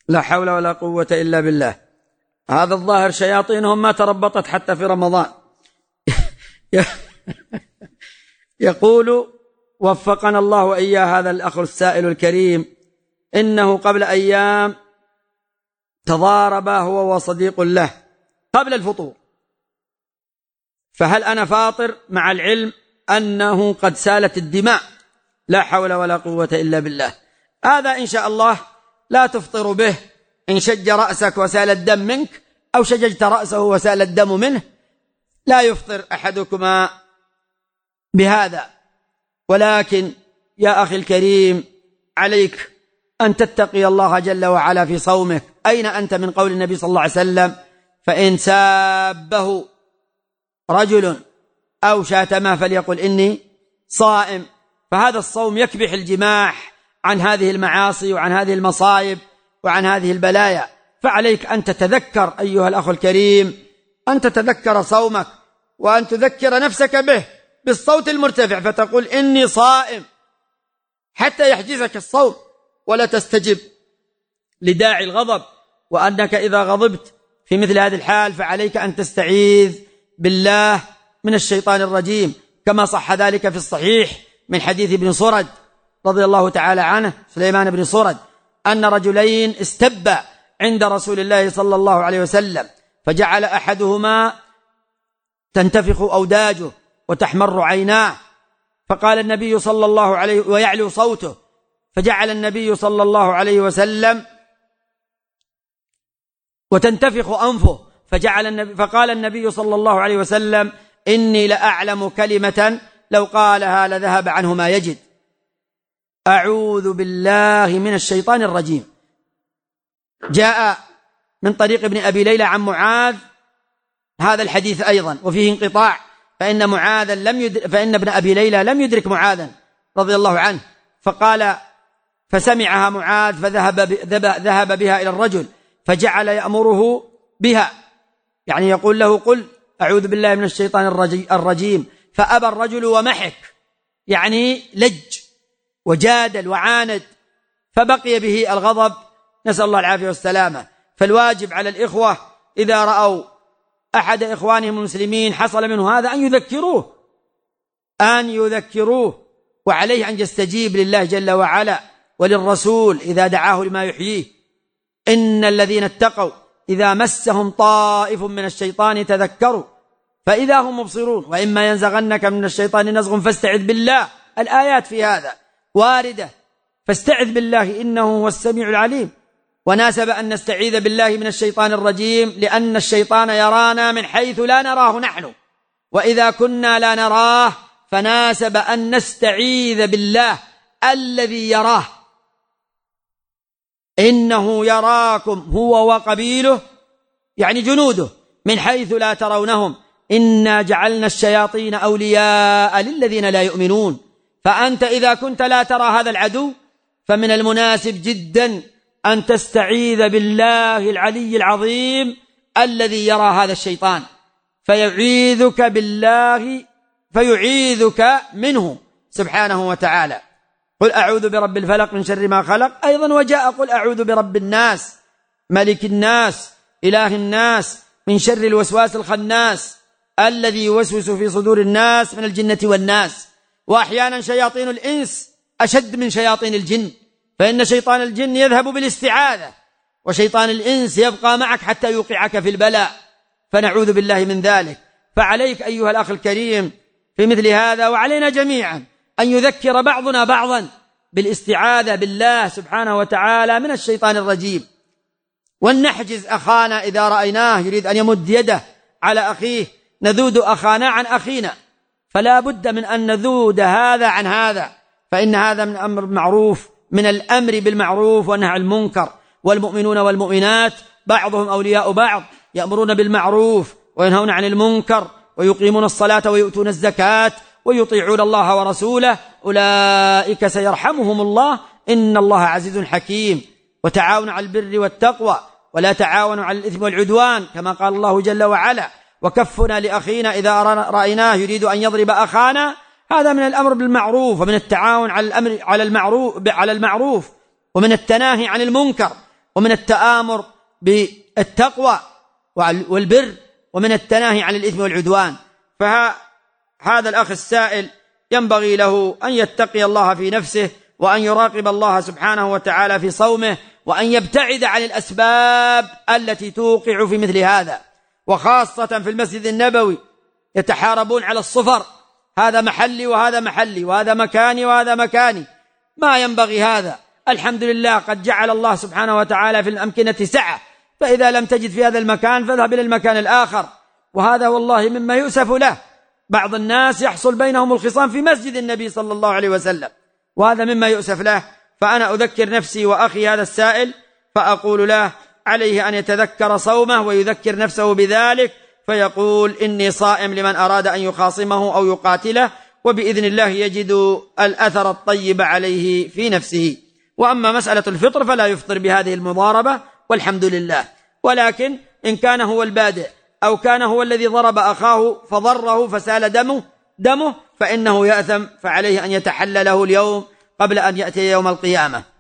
لا حول ولا قوة إلا بالله. هذا الظاهر شياطينهم ما تربطت حتى في رمضان. يقول وفقنا الله وإياه هذا الأخ السائل الكريم إنه قبل أيام تضارب هو وصديق له قبل الفطور، فهل أنا فاطر مع العلم أنه قد سالت الدماء؟ لا حول ولا قوة إلا بالله. هذا إن شاء الله لا تفطر به، إن شج رأسك وسال الدم منك أو شججت رأسه وسال الدم منه لا يفطر أحدكما بهذا. ولكن يا أخي الكريم عليك أن تتقي الله جل وعلا في صومك. أين أنت من قول النبي صلى الله عليه وسلم فإن سابه رجل أو شاتمه فليقل إني صائم؟ فهذا الصوم يكبح الجماح عن هذه المعاصي وعن هذه المصائب وعن هذه البلايا. فعليك أن تتذكر أيها الأخ الكريم، أن تتذكر صومك وأن تذكر نفسك به بالصوت المرتفع فتقول إني صائم، حتى يحجزك الصوم ولا تستجب لداعي الغضب. وأنك إذا غضبت في مثل هذه الحال فعليك أن تستعيذ بالله من الشيطان الرجيم، كما صح ذلك في الصحيح من حديث ابن صرد رضي الله تعالى عنه، سليمان بن صرد، أن رجلين استبا عند رسول الله صلى الله عليه وسلم، فجعل أحدهما تنتفخ أوداجه وتحمر عيناه، فقال النبي صلى الله عليه ويعلو صوته، فجعل النبي صلى الله عليه وسلم وتنتفخ أنفه، فقال النبي صلى الله عليه وسلم إني لأعلم كلمة لو قالها لذهب عنه ما يجد. أعوذ بالله من الشيطان الرجيم. جاء من طريق ابن أبي ليلى عن معاذ هذا الحديث أيضا وفيه انقطاع، فإن ابن أبي ليلى لم يدرك معاذا رضي الله عنه، فسمعها معاذ فذهب بها إلى الرجل فجعل يأمره بها، يعني يقول له قل أعوذ بالله من الشيطان الرجيم، فأبى الرجل ومحك، يعني لج وجادل وعاند، فبقي به الغضب، نسأل الله العافية والسلامة. فالواجب على الإخوة إذا رأوا أحد إخوانهم المسلمين حصل منه هذا أن يذكروه، وعليه أن يستجيب لله جل وعلا وللرسول إذا دعاه لما يحييه. إن الذين اتقوا إذا مسهم طائف من الشيطان تذكروا فإذا هم مبصرون وإما ينزغنك من الشيطان نزغ فاستعذ بالله. الآيات في هذا واردة، فاستعذ بالله إنه هو السميع العليم. وناسب أن نستعيذ بالله من الشيطان الرجيم لأن الشيطان يرانا من حيث لا نراه نحن، وإذا كنا لا نراه فناسب أن نستعيذ بالله الذي يراه. إنه يراكم هو وقبيله، يعني جنوده، من حيث لا ترونهم، إنا جعلنا الشياطين أولياء للذين لا يؤمنون. فأنت إذا كنت لا ترى هذا العدو فمن المناسب جدا أن تستعيذ بالله العلي العظيم الذي يرى هذا الشيطان فيعيذك منه سبحانه وتعالى. قل أعوذ برب الفلق من شر ما خلق، أيضا وجاء قل أعوذ برب الناس ملك الناس إله الناس من شر الوسواس الخناس الذي يوسوس في صدور الناس من الجنة والناس. وأحيانا شياطين الإنس أشد من شياطين الجن، فإن شيطان الجن يذهب بالاستعاذة، وشيطان الإنس يبقى معك حتى يوقعك في البلاء، فنعوذ بالله من ذلك. فعليك أيها الأخ الكريم في مثل هذا، وعلينا جميعا أن يذكر بعضنا بعضا بالاستعاذة بالله سبحانه وتعالى من الشيطان الرجيم. ولنحجز أخانا إذا رأيناه يريد أن يمد يده على أخيه، نذود أخانا عن أخينا، فلا بد من أن نذود هذا عن هذا، فإن هذا من أمر معروف، من الأمر بالمعروف والنهي عن المنكر. والمؤمنون والمؤمنات بعضهم أولياء بعض، يأمرون بالمعروف وينهون عن المنكر ويقيمون الصلاة ويؤتون الزكاة ويطيعون الله ورسوله، أولئك سيرحمهم الله إن الله عزيز حكيم. وتعاونوا على البر والتقوى ولا تعاونوا على الإثم والعدوان، كما قال الله جل وعلا. وكفنا لأخينا إذا رأيناه يريد أن يضرب أخانا، هذا من الأمر بالمعروف ومن التعاون على المعروف ومن التناهي عن المنكر ومن التآمر بالتقوى والبر، ومن التناهي عن الإثم والعدوان. فهذا الأخ السائل ينبغي له أن يتقي الله في نفسه، وأن يراقب الله سبحانه وتعالى في صومه، وأن يبتعد عن الأسباب التي توقع في مثل هذا، وخاصة في المسجد النبوي يتحاربون على الصفر، هذا محلي وهذا محلي، وهذا مكاني وهذا مكاني. ما ينبغي هذا. الحمد لله قد جعل الله سبحانه وتعالى في الأمكنة سعة، فإذا لم تجد في هذا المكان فاذهب إلى المكان الآخر. وهذا والله مما يؤسف له، بعض الناس يحصل بينهم الخصام في مسجد النبي صلى الله عليه وسلم، وهذا مما يؤسف له. فأنا أذكر نفسي وأخي هذا السائل فأقول له عليه أن يتذكر صومه ويذكر نفسه بذلك، فيقول إني صائم لمن أراد أن يخاصمه أو يقاتله، وبإذن الله يجد الأثر الطيب عليه في نفسه. وأما مسألة الفطر فلا يفطر بهذه المضاربة والحمد لله. ولكن إن كان هو البادئ أو كان هو الذي ضرب أخاه فضره فسال دمه فإنه يأثم، فعليه أن يتحلله اليوم قبل أن يأتي يوم القيامة.